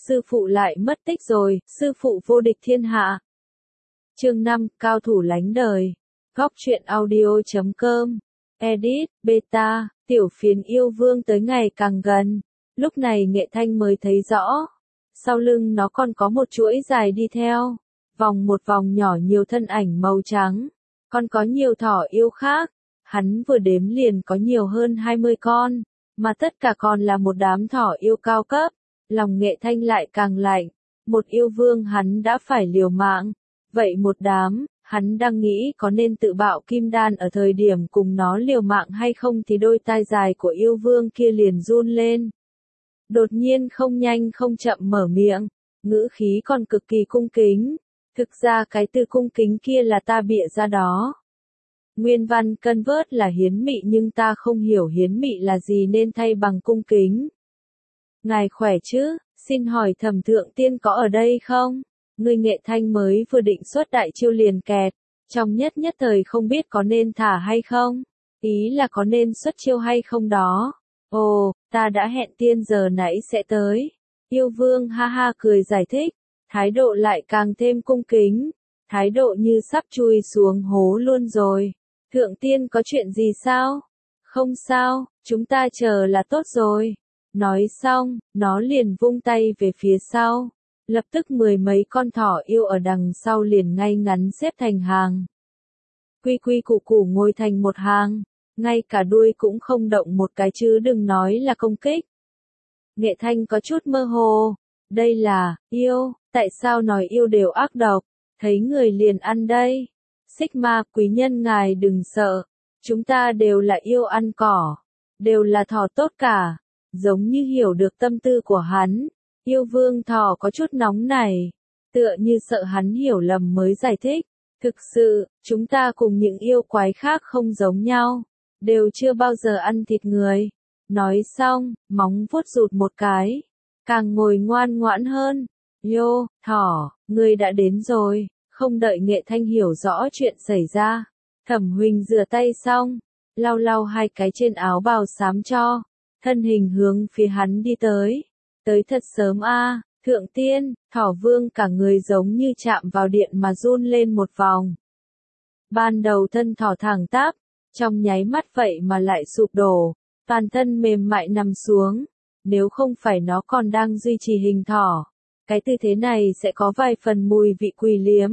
sư phụ lại mất tích rồi, sư phụ vô địch thiên hạ. Chương 5, cao thủ lánh đời. Góc truyện audio.com. Edit, beta, tiểu phiến yêu vương tới ngày càng gần. Lúc này Nghệ Thanh mới thấy rõ. Sau lưng nó còn có một chuỗi dài đi theo. Vòng một vòng nhỏ nhiều thân ảnh màu trắng. Còn có nhiều thỏ yêu khác. Hắn vừa đếm liền có nhiều hơn 20 con. Mà tất cả còn là một đám thỏ yêu cao cấp. Lòng Nghệ Thanh lại càng lạnh. Một yêu vương hắn đã phải liều mạng. Vậy một đám, hắn đang nghĩ có nên tự bạo kim đan ở thời điểm cùng nó liều mạng hay không thì đôi tai dài của yêu vương kia liền run lên. Đột nhiên không nhanh không chậm mở miệng, ngữ khí còn cực kỳ cung kính. Thực ra cái từ cung kính kia là ta bịa ra đó. Nguyên văn cân vớt là hiến mị nhưng ta không hiểu hiến mị là gì nên thay bằng cung kính. Ngài khỏe chứ, xin hỏi Thẩm Thượng Tiên có ở đây không? Người Nghệ Thanh mới vừa định xuất đại chiêu liền kẹt, trong nhất thời không biết có nên thả hay không, ý là có nên xuất chiêu hay không đó. Ồ, ta đã hẹn tiên giờ nãy sẽ tới. Yêu vương ha ha cười giải thích, thái độ lại càng thêm cung kính, thái độ như sắp chui xuống hố luôn rồi. Thượng tiên có chuyện gì sao? Không sao, chúng ta chờ là tốt rồi. Nói xong, nó liền vung tay về phía sau. Lập tức mười mấy con thỏ yêu ở đằng sau liền ngay ngắn xếp thành hàng. Quy quy củ củ ngồi thành một hàng, ngay cả đuôi cũng không động một cái chứ đừng nói là công kích. Nghệ Thanh có chút mơ hồ, đây là, yêu, tại sao nói yêu đều ác độc, thấy người liền ăn đây. Sigma quý nhân ngài đừng sợ, chúng ta đều là yêu ăn cỏ, đều là thỏ tốt cả, giống như hiểu được tâm tư của hắn. Yêu vương thỏ có chút nóng này, tựa như sợ hắn hiểu lầm mới giải thích. Thực sự, chúng ta cùng những yêu quái khác không giống nhau, đều chưa bao giờ ăn thịt người. Nói xong, móng vuốt rụt một cái, càng ngồi ngoan ngoãn hơn. Yo, thỏ, ngươi đã đến rồi, không đợi Nghệ Thanh hiểu rõ chuyện xảy ra. Thẩm Huỳnh rửa tay xong, lau lau hai cái trên áo bào xám cho, thân hình hướng phía hắn đi tới. Tới thật sớm a, Thượng Tiên, thỏ vương cả người giống như chạm vào điện mà run lên một vòng. Ban đầu thân thỏ thẳng tắp, trong nháy mắt vậy mà lại sụp đổ, toàn thân mềm mại nằm xuống. Nếu không phải nó còn đang duy trì hình thỏ, cái tư thế này sẽ có vài phần mùi vị quỷ liếm.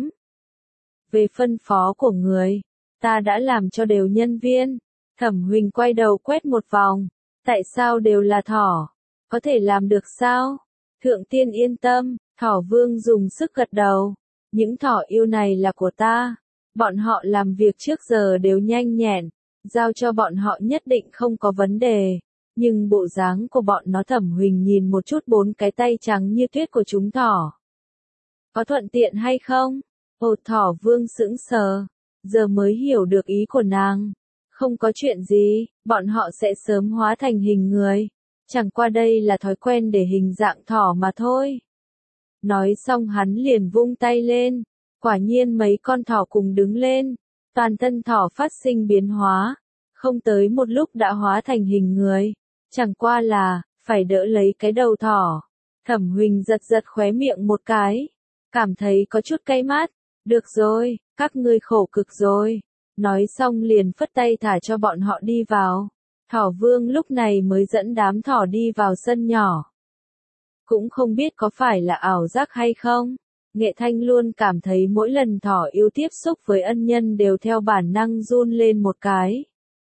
Về phân phó của người, ta đã làm cho đều nhân viên. Thẩm Huỳnh quay đầu quét một vòng, tại sao đều là thỏ? Có thể làm được sao? Thượng Tiên yên tâm, thỏ vương dùng sức gật đầu. Những thỏ yêu này là của ta. Bọn họ làm việc trước giờ đều nhanh nhẹn, giao cho bọn họ nhất định không có vấn đề. Nhưng bộ dáng của bọn nó Thẩm Huỳnh nhìn một chút bốn cái tay trắng như tuyết của chúng thỏ. Có thuận tiện hay không? Ồ, thỏ vương sững sờ, giờ mới hiểu được ý của nàng. Không có chuyện gì, bọn họ sẽ sớm hóa thành hình người. Chẳng qua đây là thói quen để hình dạng thỏ mà thôi. Nói xong hắn liền vung tay lên, quả nhiên mấy con thỏ cùng đứng lên, toàn thân thỏ phát sinh biến hóa, không tới một lúc đã hóa thành hình người, chẳng qua là, phải đỡ lấy cái đầu thỏ. Thẩm Huỳnh giật giật khóe miệng một cái, cảm thấy có chút cay mắt, được rồi, các ngươi khổ cực rồi, nói xong liền phất tay thả cho bọn họ đi vào. Thỏ vương lúc này mới dẫn đám thỏ đi vào sân nhỏ. Cũng không biết có phải là ảo giác hay không, Nghệ Thanh luôn cảm thấy mỗi lần thỏ yêu tiếp xúc với ân nhân đều theo bản năng run lên một cái.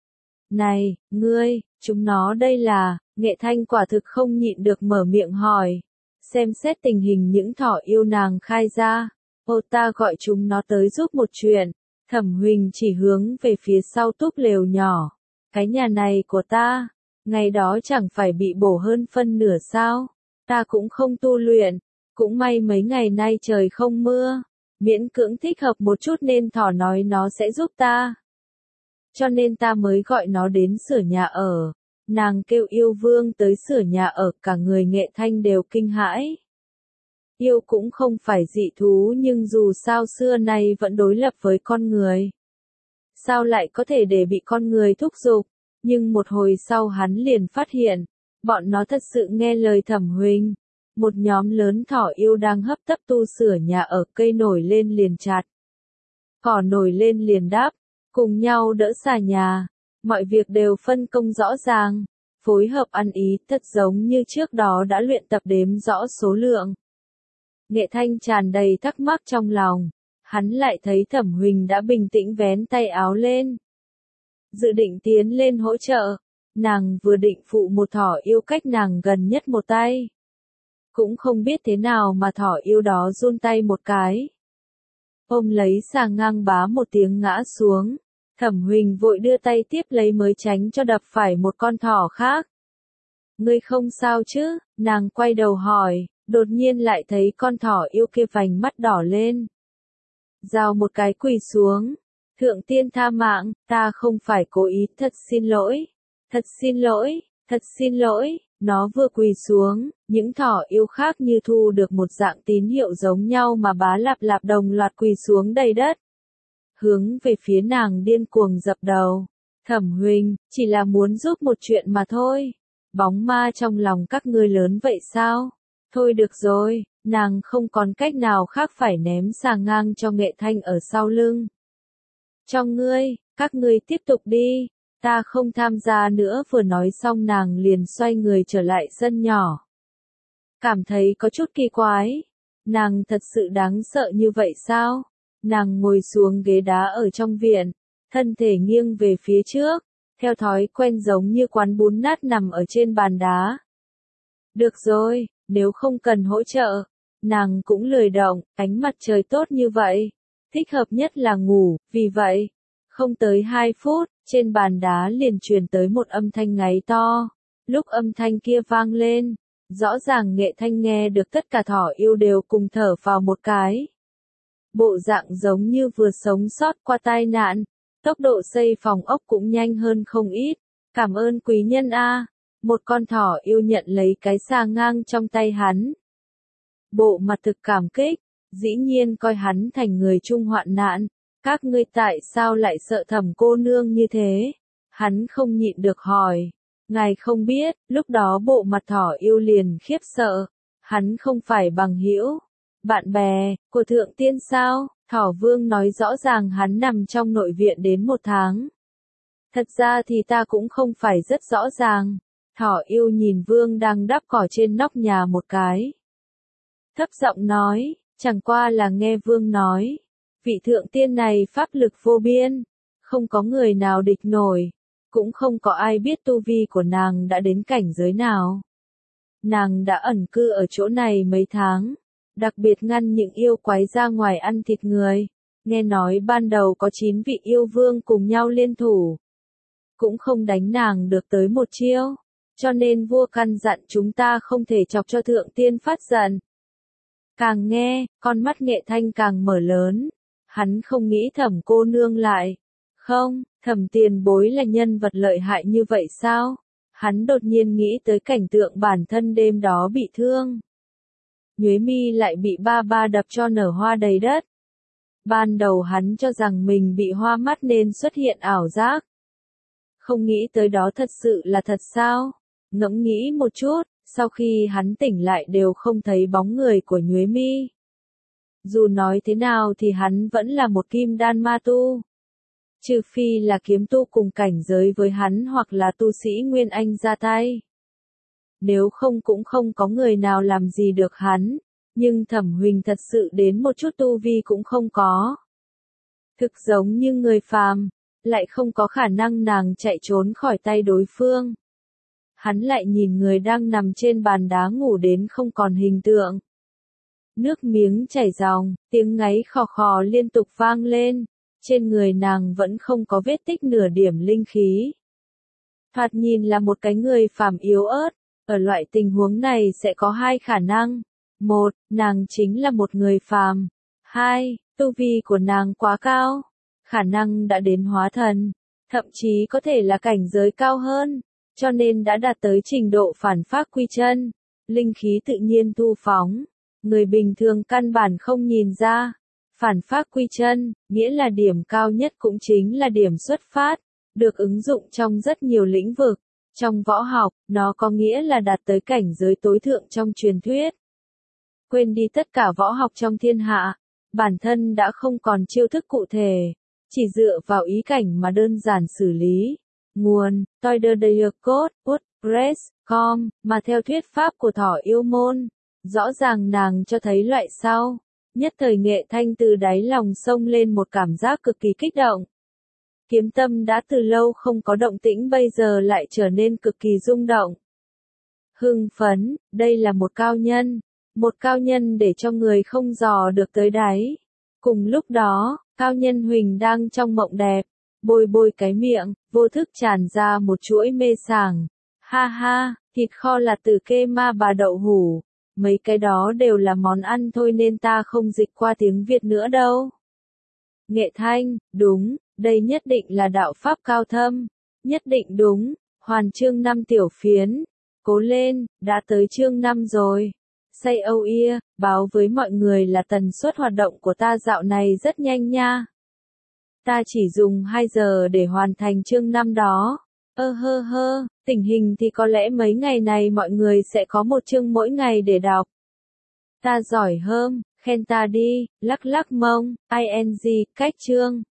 Này, ngươi, chúng nó đây là, Nghệ Thanh quả thực không nhịn được mở miệng hỏi. Xem xét tình hình những thỏ yêu nàng khai ra, ô ta gọi chúng nó tới giúp một chuyện. Thẩm Huỳnh chỉ hướng về phía sau túp lều nhỏ. Cái nhà này của ta, ngày đó chẳng phải bị bổ hơn phân nửa sao, ta cũng không tu luyện, cũng may mấy ngày nay trời không mưa, miễn cưỡng thích hợp một chút nên thỏ nói nó sẽ giúp ta. Cho nên ta mới gọi nó đến sửa nhà ở, nàng kêu yêu vương tới sửa nhà ở cả người Nghệ Thanh đều kinh hãi. Yêu cũng không phải dị thú nhưng dù sao xưa nay vẫn đối lập với con người. Sao lại có thể để bị con người thúc giục, nhưng một hồi sau hắn liền phát hiện, bọn nó thật sự nghe lời Thẩm Huỳnh. một nhóm lớn thỏ yêu đang hấp tấp tu sửa nhà ở, cây nổi lên liền chặt, cỏ nổi lên liền đắp, cùng nhau đỡ xà nhà, mọi việc đều phân công rõ ràng, phối hợp ăn ý, thật giống như trước đó đã luyện tập đếm rõ số lượng. Nghệ Thanh tràn đầy thắc mắc trong lòng, hắn lại thấy Thẩm Huỳnh đã bình tĩnh vén tay áo lên, dự định tiến lên hỗ trợ, nàng vừa định phụ một thỏ yêu cách nàng gần nhất một tay. Cũng không biết thế nào mà thỏ yêu đó run tay một cái, ôm lấy xà ngang bá một tiếng ngã xuống. Thẩm Huỳnh vội đưa tay tiếp lấy mới tránh cho đập phải một con thỏ khác. Ngươi không sao chứ? Nàng quay đầu hỏi, đột nhiên lại thấy con thỏ yêu kia vành mắt đỏ lên. Rào một cái quỳ xuống. Thượng tiên tha mạng, ta không phải cố ý, thật xin lỗi. Thật xin lỗi, thật xin lỗi. Nó vừa quỳ xuống, những thỏ yêu khác như thu được một dạng tín hiệu giống nhau mà bá lạp lạp đồng loạt quỳ xuống đầy đất. Hướng về phía nàng điên cuồng dập đầu. Thẩm Huỳnh, chỉ là muốn giúp một chuyện mà thôi. Bóng ma trong lòng các ngươi lớn vậy sao? Thôi được rồi, nàng không còn cách nào khác phải ném xà ngang cho Nghệ Thanh ở sau lưng. Cho ngươi, các ngươi tiếp tục đi, ta không tham gia nữa. Vừa nói xong nàng liền xoay người trở lại sân nhỏ. Cảm thấy có chút kỳ quái, nàng thật sự đáng sợ như vậy sao? Nàng ngồi xuống ghế đá ở trong viện, thân thể nghiêng về phía trước, theo thói quen giống như quán bún nát nằm ở trên bàn đá. Được rồi, nếu không cần hỗ trợ, nàng cũng lười động, ánh mặt trời tốt như vậy, thích hợp nhất là ngủ, vì vậy, không tới 2 phút, trên bàn đá liền truyền tới một âm thanh ngáy to. Lúc âm thanh kia vang lên, rõ ràng Nghệ Thanh nghe được tất cả thỏ yêu đều cùng thở vào một cái. Bộ dạng giống như vừa sống sót qua tai nạn, tốc độ xây phòng ốc cũng nhanh hơn không ít. Cảm ơn quý nhân a. Một con thỏ yêu nhận lấy cái xà ngang trong tay hắn. Bộ mặt thực cảm kích, dĩ nhiên coi hắn thành người chung hoạn nạn. Các ngươi tại sao lại sợ Thẩm cô nương như thế? Hắn không nhịn được hỏi. Ngài không biết, lúc đó bộ mặt thỏ yêu liền khiếp sợ. Hắn không phải bằng hữu, bạn bè của thượng tiên sao? Thỏ vương nói rõ ràng hắn nằm trong nội viện đến 1 tháng. Thật ra thì ta cũng không phải rất rõ ràng. Thỏ yêu nhìn vương đang đắp cỏ trên nóc nhà một cái. Thấp giọng nói, chẳng qua là nghe vương nói. Vị thượng tiên này pháp lực vô biên, không có người nào địch nổi, cũng không có ai biết tu vi của nàng đã đến cảnh giới nào. Nàng đã ẩn cư ở chỗ này mấy tháng, đặc biệt ngăn những yêu quái ra ngoài ăn thịt người. Nghe nói ban đầu có 9 vị yêu vương cùng nhau liên thủ, cũng không đánh nàng được tới một chiêu, cho nên vua căn dặn chúng ta không thể chọc cho thượng tiên phát giận. Càng nghe, con mắt Nghệ Thanh càng mở lớn. Hắn không nghĩ Thẩm cô nương lại. Không, Thẩm tiền bối là nhân vật lợi hại như vậy sao? Hắn đột nhiên nghĩ tới cảnh tượng bản thân đêm đó bị thương. Nhuế mi lại bị ba ba đập cho nở hoa đầy đất. Ban đầu hắn cho rằng mình bị hoa mắt nên xuất hiện ảo giác. Không nghĩ tới đó thật sự là thật sao? Ngẫm nghĩ một chút, sau khi hắn tỉnh lại đều không thấy bóng người của Nhuế mi. Dù nói thế nào thì hắn vẫn là một kim đan ma tu. Trừ phi là kiếm tu cùng cảnh giới với hắn hoặc là tu sĩ Nguyên Anh ra tay. Nếu không cũng không có người nào làm gì được hắn, nhưng Thẩm Huỳnh thật sự đến một chút tu vi cũng không có. Thực giống như người phàm, lại không có khả năng nàng chạy trốn khỏi tay đối phương. Hắn lại nhìn người đang nằm trên bàn đá ngủ đến không còn hình tượng. Nước miếng chảy ròng, tiếng ngáy khò khò liên tục vang lên, trên người nàng vẫn không có vết tích nửa điểm linh khí. Thoạt nhìn là một cái người phàm yếu ớt, ở loại tình huống này sẽ có 2 khả năng. 1, nàng chính là một người phàm. 2, tu vi của nàng quá cao, khả năng đã đến hóa thần, thậm chí có thể là cảnh giới cao hơn, cho nên đã đạt tới trình độ phản phác quy chân, linh khí tự nhiên thu phóng. Người bình thường căn bản không nhìn ra. Phản phác quy chân, nghĩa là điểm cao nhất cũng chính là điểm xuất phát, được ứng dụng trong rất nhiều lĩnh vực. Trong võ học, nó có nghĩa là đạt tới cảnh giới tối thượng trong truyền thuyết. quên đi tất cả võ học trong thiên hạ. Bản thân đã không còn chiêu thức cụ thể, chỉ dựa vào ý cảnh mà đơn giản xử lý. Nguồn, toiderdiocode.wordpress.com, mà theo thuyết pháp của Thỏ Yêu Môn, rõ ràng nàng cho thấy loại sau. Nhất thời Nghệ Thanh từ đáy lòng xông lên một cảm giác cực kỳ kích động. Kiếm tâm đã từ lâu không có động tĩnh bây giờ lại trở nên cực kỳ rung động. Hưng phấn, đây là một cao nhân để cho người không dò được tới đáy. Cùng lúc đó, cao nhân Huỳnh đang trong mộng đẹp, bôi bôi cái miệng, vô thức tràn ra một chuỗi mê sảng. Ha ha, thịt kho là từ kê ma bà đậu hủ, mấy cái đó đều là món ăn thôi nên ta không dịch qua tiếng Việt nữa đâu. Nghệ Thanh, đúng, đây nhất định là đạo pháp cao thâm, nhất định đúng. Hoàn chương 5 tiểu phiến, cố lên, đã tới chương 5 rồi. Say âu ia, báo với mọi người là tần suất hoạt động của ta dạo này rất nhanh nha. Ta chỉ dùng 2 giờ để hoàn thành chương 5 đó. Tình hình thì có lẽ mấy ngày này mọi người sẽ có một chương mỗi ngày để đọc. Ta giỏi hơn, khen ta đi, lắc lắc mông, ing, cách chương.